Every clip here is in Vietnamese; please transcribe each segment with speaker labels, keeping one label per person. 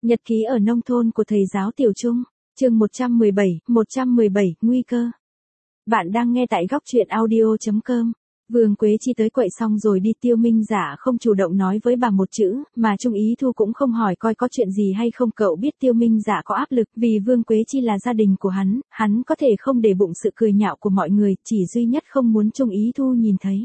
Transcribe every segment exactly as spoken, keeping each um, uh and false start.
Speaker 1: Nhật ký ở nông thôn của thầy giáo Tiểu Trung, chương một trăm mười bảy, một trăm mười bảy, nguy cơ. Bạn đang nghe tại góc truyện audio chấm com. Vương Quế Chi tới quậy xong rồi đi, Tiêu Minh Dạ không chủ động nói với bà một chữ, mà Trung Ý Thu cũng không hỏi coi có chuyện gì hay không. Cậu biết Tiêu Minh Dạ có áp lực vì Vương Quế Chi là gia đình của hắn, hắn có thể không để bụng sự cười nhạo của mọi người, chỉ duy nhất không muốn Trung Ý Thu nhìn thấy.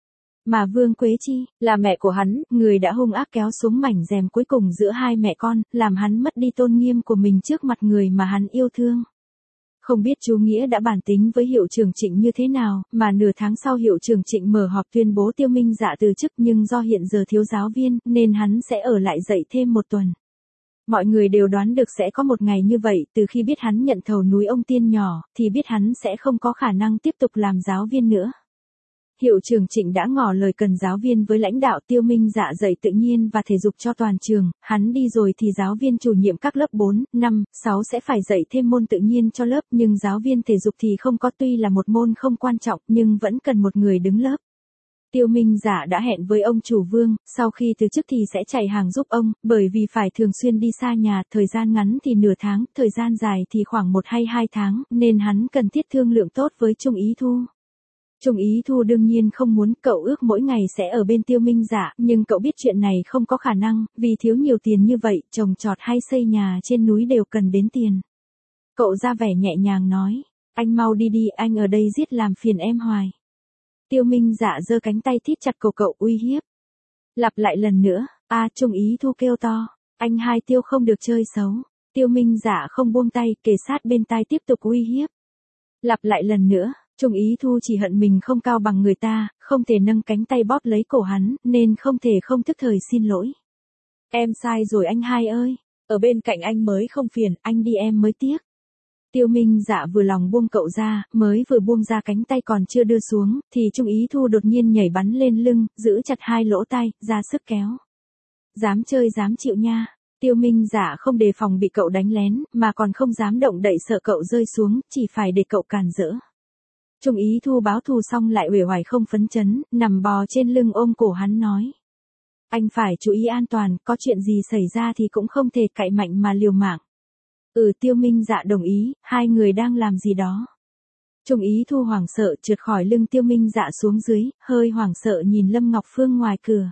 Speaker 1: Mà Vương Quế Chi, là mẹ của hắn, người đã hung ác kéo xuống mảnh rèm cuối cùng giữa hai mẹ con, làm hắn mất đi tôn nghiêm của mình trước mặt người mà hắn yêu thương. Không biết chú Nghĩa đã bàn tính với hiệu trưởng Trịnh như thế nào, mà nửa tháng sau hiệu trưởng Trịnh mở họp tuyên bố Tiêu Minh Dạ từ chức, nhưng do hiện giờ thiếu giáo viên, nên hắn sẽ ở lại dạy thêm một tuần. Mọi người đều đoán được sẽ có một ngày như vậy, từ khi biết hắn nhận thầu núi ông Tiên nhỏ, thì biết hắn sẽ không có khả năng tiếp tục làm giáo viên nữa. Hiệu trưởng Trịnh đã ngỏ lời cần giáo viên với lãnh đạo. Tiêu Minh Dạ dạy tự nhiên và thể dục cho toàn trường, hắn đi rồi thì giáo viên chủ nhiệm các lớp bốn, năm, sáu sẽ phải dạy thêm môn tự nhiên cho lớp, nhưng giáo viên thể dục thì không có. Tuy là một môn không quan trọng, nhưng vẫn cần một người đứng lớp. Tiêu Minh Dạ đã hẹn với ông chủ Vương, sau khi từ chức thì sẽ chạy hàng giúp ông, bởi vì phải thường xuyên đi xa nhà, thời gian ngắn thì nửa tháng, thời gian dài thì khoảng một hay hai tháng, nên hắn cần thiết thương lượng tốt với Trung Ý Thu. Trung Ý Thu đương nhiên không muốn, cậu ước mỗi ngày sẽ ở bên Tiêu Minh Dạ, nhưng cậu biết chuyện này không có khả năng, vì thiếu nhiều tiền như vậy, trồng trọt hay xây nhà trên núi đều cần đến tiền. Cậu ra vẻ nhẹ nhàng nói, anh mau đi đi, anh ở đây giết làm phiền em hoài. Tiêu Minh Dạ giơ cánh tay thít chặt cổ cậu, uy hiếp. Lặp lại lần nữa, a Trung Ý Thu kêu to, anh hai Tiêu không được chơi xấu. Tiêu Minh Dạ không buông tay, kề sát bên tai tiếp tục uy hiếp. Lặp lại lần nữa. Trung Ý Thu chỉ hận mình không cao bằng người ta, không thể nâng cánh tay bóp lấy cổ hắn, nên không thể không thức thời xin lỗi. Em sai rồi anh hai ơi, ở bên cạnh anh mới không phiền, anh đi em mới tiếc. Tiêu Minh Dạ vừa lòng buông cậu ra, mới vừa buông ra cánh tay còn chưa đưa xuống, thì Trung Ý Thu đột nhiên nhảy bắn lên lưng, giữ chặt hai lỗ tai, ra sức kéo. Dám chơi dám chịu nha. Tiêu Minh Dạ không đề phòng bị cậu đánh lén, mà còn không dám động đậy sợ cậu rơi xuống, chỉ phải để cậu cản rỡ. Trung Ý Thu báo thù xong lại uể oải không phấn chấn, nằm bò trên lưng ôm cổ hắn nói. Anh phải chú ý an toàn, có chuyện gì xảy ra thì cũng không thể cậy mạnh mà liều mạng. Ừ, Tiêu Minh Dạ đồng ý, hai người đang làm gì đó. Trung Ý Thu hoảng sợ trượt khỏi lưng Tiêu Minh Dạ xuống dưới, hơi hoảng sợ nhìn Lâm Ngọc Phương ngoài cửa.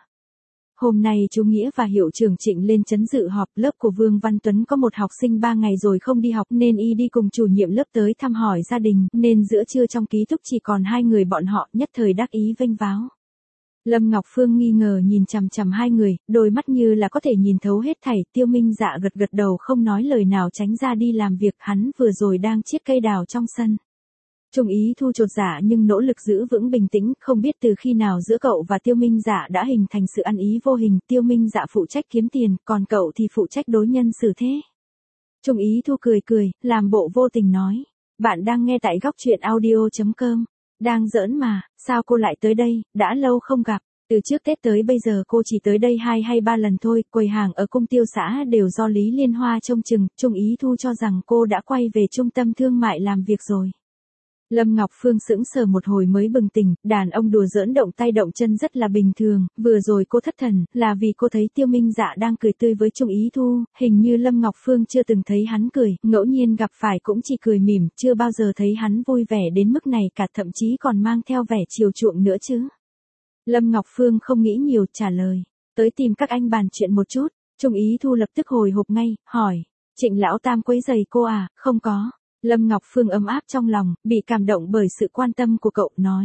Speaker 1: Hôm nay chú Nghĩa và hiệu trưởng Trịnh lên trấn dự họp, lớp của Vương Văn Tuấn có một học sinh ba ngày rồi không đi học nên y đi cùng chủ nhiệm lớp tới thăm hỏi gia đình, nên giữa trưa trong ký túc chỉ còn hai người bọn họ, nhất thời đắc ý vênh váo. Lâm Ngọc Phương nghi ngờ nhìn chằm chằm hai người, đôi mắt như là có thể nhìn thấu hết thảy. Tiêu Minh Dạ gật gật đầu không nói lời nào tránh ra đi làm việc, hắn vừa rồi đang chiết cây đào trong sân. Trung Ý Thu chột dạ nhưng nỗ lực giữ vững bình tĩnh, không biết từ khi nào giữa cậu và Tiêu Minh Dạ đã hình thành sự ăn ý vô hình. Tiêu Minh Dạ phụ trách kiếm tiền, còn cậu thì phụ trách đối nhân xử thế. Trung Ý Thu cười cười, làm bộ vô tình nói, bạn đang nghe tại góc truyện audio chấm com. Đang giỡn mà, sao cô lại tới đây, đã lâu không gặp. Từ trước Tết tới bây giờ cô chỉ tới đây hai hay ba lần thôi, quầy hàng ở cung tiêu xã đều do Lý Liên Hoa trông chừng. Trung Ý Thu cho rằng cô đã quay về trung tâm thương mại làm việc rồi. Lâm Ngọc Phương sững sờ một hồi mới bừng tỉnh, đàn ông đùa giỡn động tay động chân rất là bình thường, vừa rồi cô thất thần, là vì cô thấy Tiêu Minh Dạ đang cười tươi với Trung Ý Thu, hình như Lâm Ngọc Phương chưa từng thấy hắn cười, ngẫu nhiên gặp phải cũng chỉ cười mỉm, chưa bao giờ thấy hắn vui vẻ đến mức này cả, thậm chí còn mang theo vẻ chiều chuộng nữa chứ. Lâm Ngọc Phương không nghĩ nhiều, trả lời, tới tìm các anh bàn chuyện một chút. Trung Ý Thu lập tức hồi hộp ngay, hỏi, Trịnh lão tam quấy giày cô à? Không có. Lâm Ngọc Phương ấm áp trong lòng, bị cảm động bởi sự quan tâm của cậu, nói.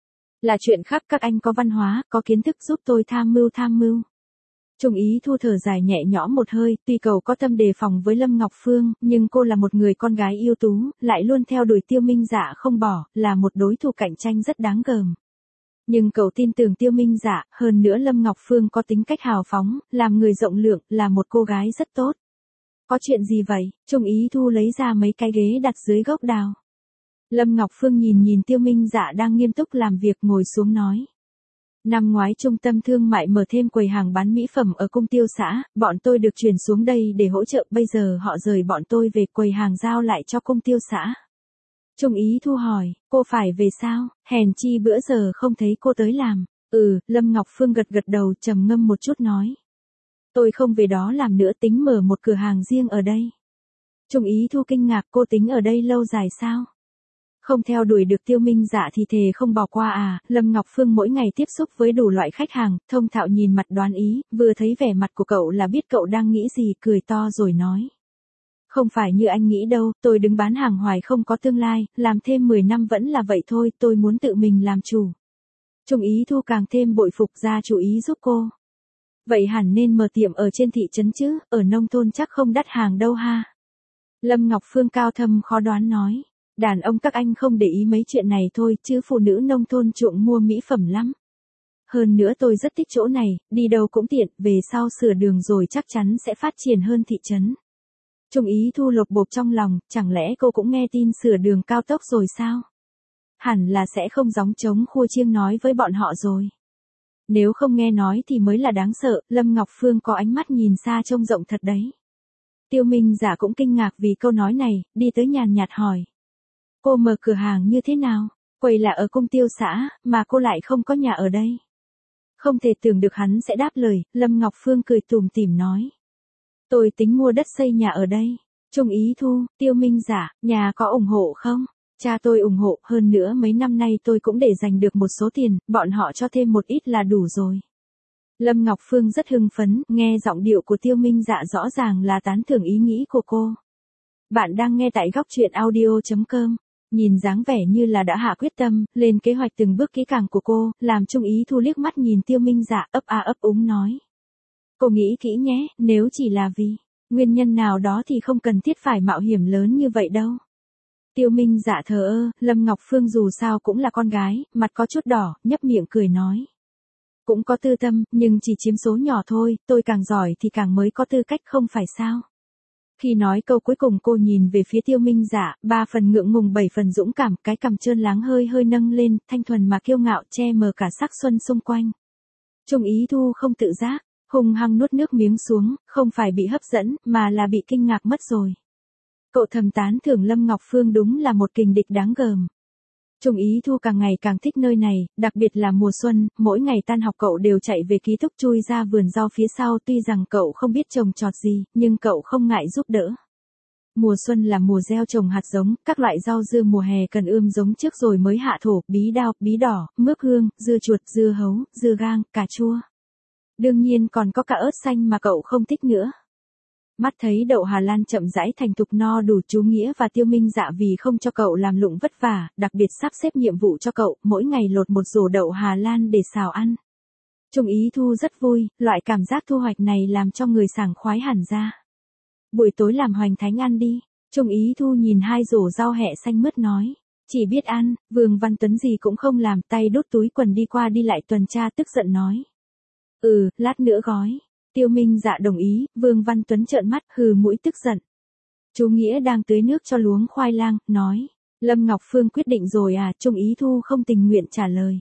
Speaker 1: Là chuyện khác, các anh có văn hóa, có kiến thức giúp tôi tham mưu tham mưu. Trung Ý Thu thở dài nhẹ nhõm một hơi, tuy cậu có tâm đề phòng với Lâm Ngọc Phương, nhưng cô là một người con gái ưu tú, lại luôn theo đuổi Tiêu Minh Dạ không bỏ, là một đối thủ cạnh tranh rất đáng gờm. Nhưng cậu tin tưởng Tiêu Minh Dạ, hơn nữa Lâm Ngọc Phương có tính cách hào phóng, làm người rộng lượng, là một cô gái rất tốt. Có chuyện gì vậy? Trung Ý Thu lấy ra mấy cái ghế đặt dưới gốc đào. Lâm Ngọc Phương nhìn nhìn Tiêu Minh Dạ đang nghiêm túc làm việc, ngồi xuống nói. Năm ngoái trung tâm thương mại mở thêm quầy hàng bán mỹ phẩm ở cung tiêu xã, bọn tôi được chuyển xuống đây để hỗ trợ, bây giờ họ rời bọn tôi về quầy hàng giao lại cho cung tiêu xã. Trung Ý Thu hỏi, cô phải về sao? Hèn chi bữa giờ không thấy cô tới làm. Ừ, Lâm Ngọc Phương gật gật đầu trầm ngâm một chút nói. Tôi không về đó làm nữa, tính mở một cửa hàng riêng ở đây. Trung Ý Thu kinh ngạc, cô tính ở đây lâu dài sao? Không theo đuổi được Tiêu Minh Dạ thì thề không bỏ qua à? Lâm Ngọc Phương mỗi ngày tiếp xúc với đủ loại khách hàng, thông thạo nhìn mặt đoán ý, vừa thấy vẻ mặt của cậu là biết cậu đang nghĩ gì, cười to rồi nói. Không phải như anh nghĩ đâu, tôi đứng bán hàng hoài không có tương lai, làm thêm mười năm vẫn là vậy thôi, tôi muốn tự mình làm chủ. Trung Ý Thu càng thêm bội phục, gia chủ ý giúp cô. Vậy hẳn nên mở tiệm ở trên thị trấn chứ, ở nông thôn chắc không đắt hàng đâu ha. Lâm Ngọc Phương cao thâm khó đoán nói. Đàn ông các anh không để ý mấy chuyện này thôi, chứ phụ nữ nông thôn chuộng mua mỹ phẩm lắm. Hơn nữa tôi rất thích chỗ này, đi đâu cũng tiện, về sau sửa đường rồi chắc chắn sẽ phát triển hơn thị trấn. Trung Ý Thu lột bột trong lòng, chẳng lẽ cô cũng nghe tin sửa đường cao tốc rồi sao? Hẳn là sẽ không gióng trống khua chiêng nói với bọn họ rồi. Nếu không nghe nói thì mới là đáng sợ, Lâm Ngọc Phương có ánh mắt nhìn xa trông rộng thật đấy. Tiêu Minh Dạ cũng kinh ngạc vì câu nói này, đi tới nhàn nhạt hỏi. Cô mở cửa hàng như thế nào? Quầy là ở cung tiêu xã, mà cô lại không có nhà ở đây. Không thể tưởng được hắn sẽ đáp lời, Lâm Ngọc Phương cười tủm tỉm nói. Tôi tính mua đất xây nhà ở đây. Trung Ý Thu, Tiêu Minh Dạ, nhà có ủng hộ không? Cha tôi ủng hộ, hơn nữa mấy năm nay tôi cũng để dành được một số tiền, bọn họ cho thêm một ít là đủ rồi. Lâm Ngọc Phương rất hưng phấn, nghe giọng điệu của Tiêu Minh Dạ rõ ràng là tán thưởng ý nghĩ của cô. Bạn đang nghe tại góc truyện audio chấm com. Nhìn dáng vẻ như là đã hạ quyết tâm, lên kế hoạch từng bước kỹ càng của cô, làm Trung Ý Thu liếc mắt nhìn Tiêu Minh Dạ ấp a ấp úng nói. Cô nghĩ kỹ nhé, nếu chỉ là vì nguyên nhân nào đó thì không cần thiết phải mạo hiểm lớn như vậy đâu. Tiêu Minh Dạ thờ ơ, Lâm Ngọc Phương dù sao cũng là con gái, mặt có chút đỏ, nhấp miệng cười nói. Cũng có tư tâm, nhưng chỉ chiếm số nhỏ thôi, tôi càng giỏi thì càng mới có tư cách không phải sao. Khi nói câu cuối cùng cô nhìn về phía Tiêu Minh Dạ, ba phần ngượng ngùng bảy phần dũng cảm, cái cằm trơn láng hơi hơi nâng lên, thanh thuần mà kiêu ngạo che mờ cả sắc xuân xung quanh. Trung Ý Thu không tự giác, hung hăng nuốt nước miếng xuống, không phải bị hấp dẫn, mà là bị kinh ngạc mất rồi. Cậu thầm tán thưởng Lâm Ngọc Phương đúng là một kình địch đáng gờm. Trung Ý Thu càng ngày càng thích nơi này, đặc biệt là mùa xuân, mỗi ngày tan học cậu đều chạy về ký túc chui ra vườn rau phía sau, tuy rằng cậu không biết trồng trọt gì, nhưng cậu không ngại giúp đỡ. Mùa xuân là mùa gieo trồng hạt giống, các loại rau dưa mùa hè cần ươm giống trước rồi mới hạ thổ, bí đao, bí đỏ, mướp hương, dưa chuột, dưa hấu, dưa gang, cà chua. Đương nhiên còn có cả ớt xanh mà cậu không thích nữa. Mắt thấy đậu Hà Lan chậm rãi thành thục no đủ, chú Nghĩa và Tiêu Minh Dạ vì không cho cậu làm lụng vất vả, đặc biệt sắp xếp nhiệm vụ cho cậu, mỗi ngày lột một rổ đậu Hà Lan để xào ăn. Trung Ý Thu rất vui, loại cảm giác thu hoạch này làm cho người sảng khoái hẳn ra. Buổi tối làm hoành thánh ăn đi. Trung Ý Thu nhìn hai rổ rau hẹ xanh mướt nói. Chỉ biết ăn, Vương Văn Tuấn gì cũng không làm, tay đút túi quần đi qua đi lại tuần tra tức giận nói. Ừ, lát nữa gói. Tiêu Minh Dạ đồng ý, Vương Văn Tuấn trợn mắt, hừ mũi tức giận. Chú Nghĩa đang tưới nước cho luống khoai lang, nói. Lâm Ngọc Phương quyết định rồi à? Trung Ý Thu không tình nguyện trả lời.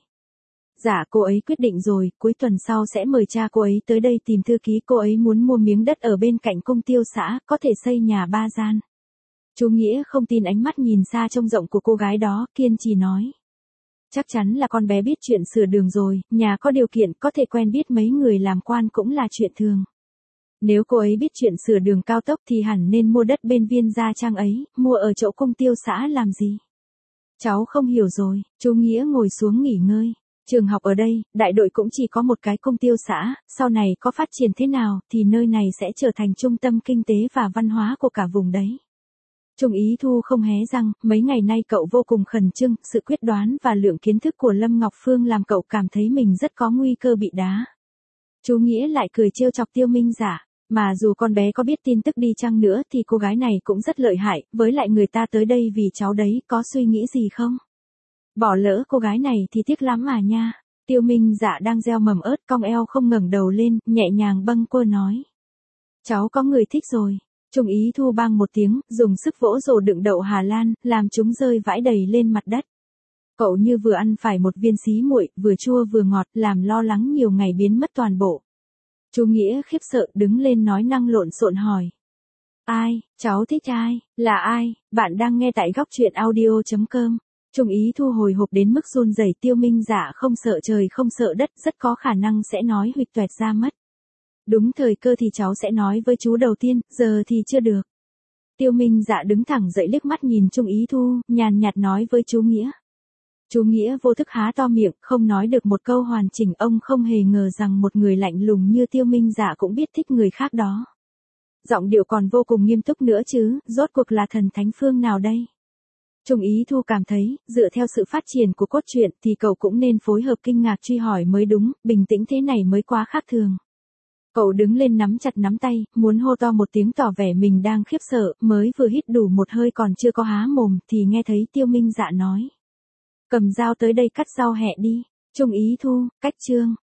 Speaker 1: Dạ cô ấy quyết định rồi, cuối tuần sau sẽ mời cha cô ấy tới đây tìm thư ký, cô ấy muốn mua miếng đất ở bên cạnh cung tiêu xã, có thể xây nhà ba gian. Chú Nghĩa không tin ánh mắt nhìn xa trông rộng của cô gái đó, kiên trì nói. Chắc chắn là con bé biết chuyện sửa đường rồi, nhà có điều kiện, có thể quen biết mấy người làm quan cũng là chuyện thường. Nếu cô ấy biết chuyện sửa đường cao tốc thì hẳn nên mua đất bên Viên Gia Trang ấy, mua ở chỗ cung tiêu xã làm gì? Cháu không hiểu rồi, chú Nghĩa ngồi xuống nghỉ ngơi. Trường học ở đây, đại đội cũng chỉ có một cái cung tiêu xã, sau này có phát triển thế nào thì nơi này sẽ trở thành trung tâm kinh tế và văn hóa của cả vùng đấy. Trung Ý Thu không hé răng, mấy ngày nay cậu vô cùng khẩn trương, sự quyết đoán và lượng kiến thức của Lâm Ngọc Phương làm cậu cảm thấy mình rất có nguy cơ bị đá. Chú Nghĩa lại cười trêu chọc Tiêu Minh Dạ, mà dù con bé có biết tin tức đi chăng nữa thì cô gái này cũng rất lợi hại, với lại người ta tới đây vì cháu đấy, có suy nghĩ gì không? Bỏ lỡ cô gái này thì tiếc lắm mà nha. Tiêu Minh Dạ đang gieo mầm ớt, cong eo không ngẩng đầu lên, nhẹ nhàng bâng quơ nói. Cháu có người thích rồi. Trung Ý Thu bang một tiếng, dùng sức vỗ rổ đựng đậu Hà Lan, làm chúng rơi vãi đầy lên mặt đất. Cậu như vừa ăn phải một viên xí muội, vừa chua vừa ngọt, làm lo lắng nhiều ngày biến mất toàn bộ. Chú Nghĩa khiếp sợ đứng lên nói năng lộn xộn hỏi. Ai, cháu thích ai, là ai, bạn đang nghe tại góc truyện audio chấm com. Trung Ý Thu hồi hộp đến mức run rẩy. Tiêu Minh Dạ không sợ trời không sợ đất, rất có khả năng sẽ nói huỵch toẹt ra mất. Đúng thời cơ thì cháu sẽ nói với chú đầu tiên, giờ thì chưa được. Tiêu Minh Dạ đứng thẳng dậy liếc mắt nhìn Trung Ý Thu, nhàn nhạt nói với chú Nghĩa. Chú Nghĩa vô thức há to miệng, không nói được một câu hoàn chỉnh. Ông không hề ngờ rằng một người lạnh lùng như Tiêu Minh Dạ cũng biết thích người khác đó. Giọng điệu còn vô cùng nghiêm túc nữa chứ, rốt cuộc là thần thánh phương nào đây? Trung Ý Thu cảm thấy, dựa theo sự phát triển của cốt truyện thì cậu cũng nên phối hợp kinh ngạc truy hỏi mới đúng, bình tĩnh thế này mới quá khác thường. Cậu đứng lên nắm chặt nắm tay, muốn hô to một tiếng tỏ vẻ mình đang khiếp sợ, mới vừa hít đủ một hơi còn chưa có há mồm thì nghe thấy Tiêu Minh Dạ nói. Cầm dao tới đây cắt rau hẹ đi. Trung Ý Thu, cách chương.